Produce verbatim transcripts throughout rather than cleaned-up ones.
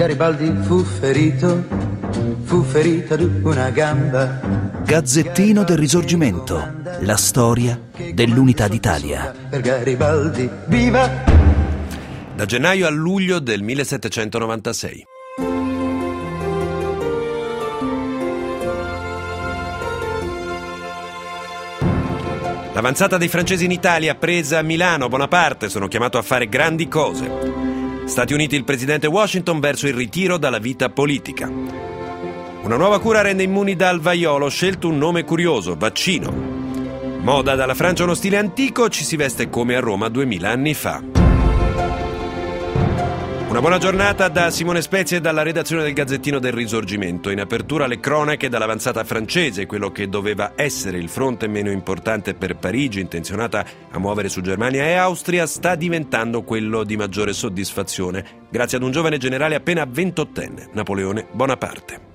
Garibaldi fu ferito, fu ferito ad una gamba. Gazzettino del Risorgimento, la storia dell'unità d'Italia. Per Garibaldi, viva! Da gennaio a luglio del millesettecentonovantasei. L'avanzata dei francesi in Italia, presa a Milano, Bonaparte, sono chiamato a fare grandi cose. Stati Uniti, il presidente Washington verso il ritiro dalla vita politica. Una nuova cura rende immuni dal vaiolo, scelto un nome curioso, vaccino. Moda dalla Francia uno stile antico, ci si veste come a Roma duemila anni fa. Una buona giornata da Simone Spezia e dalla redazione del Gazzettino del Risorgimento. In apertura le cronache dall'avanzata francese, quello che doveva essere il fronte meno importante per Parigi, intenzionata a muovere su Germania e Austria, sta diventando quello di maggiore soddisfazione, grazie ad un giovane generale appena ventottenne, Napoleone Bonaparte.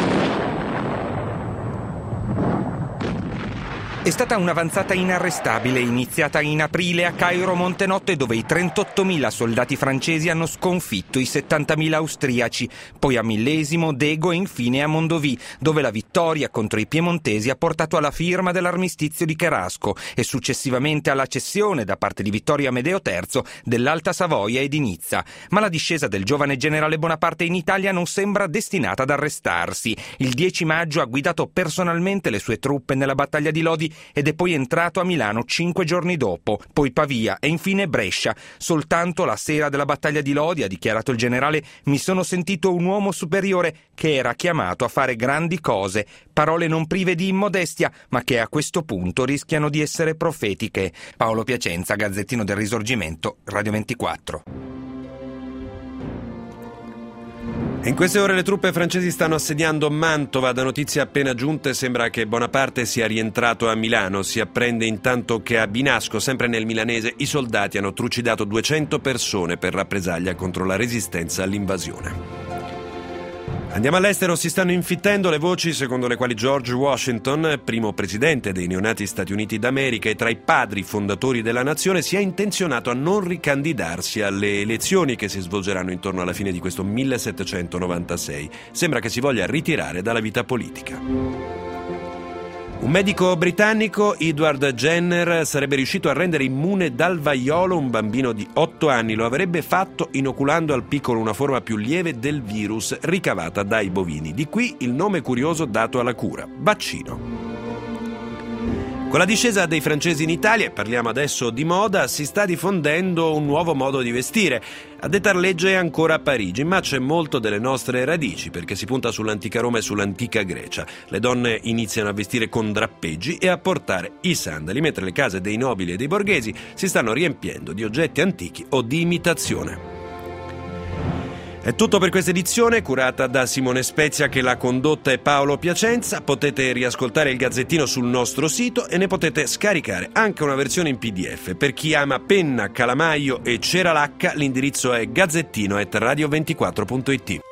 È stata un'avanzata inarrestabile, iniziata in aprile a Cairo Montenotte, dove i trentottomila soldati francesi hanno sconfitto i settantamila austriaci, poi a Millesimo, Dego e infine a Mondovì, dove la vittoria contro i piemontesi ha portato alla firma dell'armistizio di Cherasco e successivamente alla cessione da parte di Vittorio Amedeo terzo dell'Alta Savoia e di Nizza. Ma la discesa del giovane generale Bonaparte in Italia non sembra destinata ad arrestarsi. Il dieci maggio ha guidato personalmente le sue truppe nella battaglia di Lodi ed è poi entrato a Milano cinque giorni dopo, poi Pavia e infine Brescia. Soltanto la sera della battaglia di Lodi, ha dichiarato il generale, mi sono sentito un uomo superiore che era chiamato a fare grandi cose, parole non prive di immodestia, ma che a questo punto rischiano di essere profetiche. Paolo Piacenza, Gazzettino del Risorgimento, Radio ventiquattro. In queste ore le truppe francesi stanno assediando Mantova. Da notizie appena giunte sembra che Bonaparte sia rientrato a Milano. Si apprende intanto che a Binasco, sempre nel milanese, i soldati hanno trucidato duecento persone per rappresaglia contro la resistenza all'invasione. Andiamo all'estero, si stanno infittendo le voci secondo le quali George Washington, primo presidente dei neonati Stati Uniti d'America e tra i padri fondatori della nazione, sia intenzionato a non ricandidarsi alle elezioni che si svolgeranno intorno alla fine di questo millesettecentonovantasei. Sembra che si voglia ritirare dalla vita politica. Un medico britannico, Edward Jenner, sarebbe riuscito a rendere immune dal vaiolo un bambino di otto anni. Lo avrebbe fatto inoculando al piccolo una forma più lieve del virus ricavata dai bovini. Di qui il nome curioso dato alla cura, vaccino. Con la discesa dei francesi in Italia, e parliamo adesso di moda, si sta diffondendo un nuovo modo di vestire. A dettar legge è ancora a Parigi, ma c'è molto delle nostre radici, perché si punta sull'antica Roma e sull'antica Grecia. Le donne iniziano a vestire con drappeggi e a portare i sandali, mentre le case dei nobili e dei borghesi si stanno riempiendo di oggetti antichi o di imitazione. È tutto per questa edizione, curata da Simone Spezia, che l'ha condotta, e Paolo Piacenza. Potete riascoltare il Gazzettino sul nostro sito e ne potete scaricare anche una versione in P D F. Per chi ama penna, calamaio e cera lacca, l'indirizzo è gazzettino chiocciola radio ventiquattro punto it.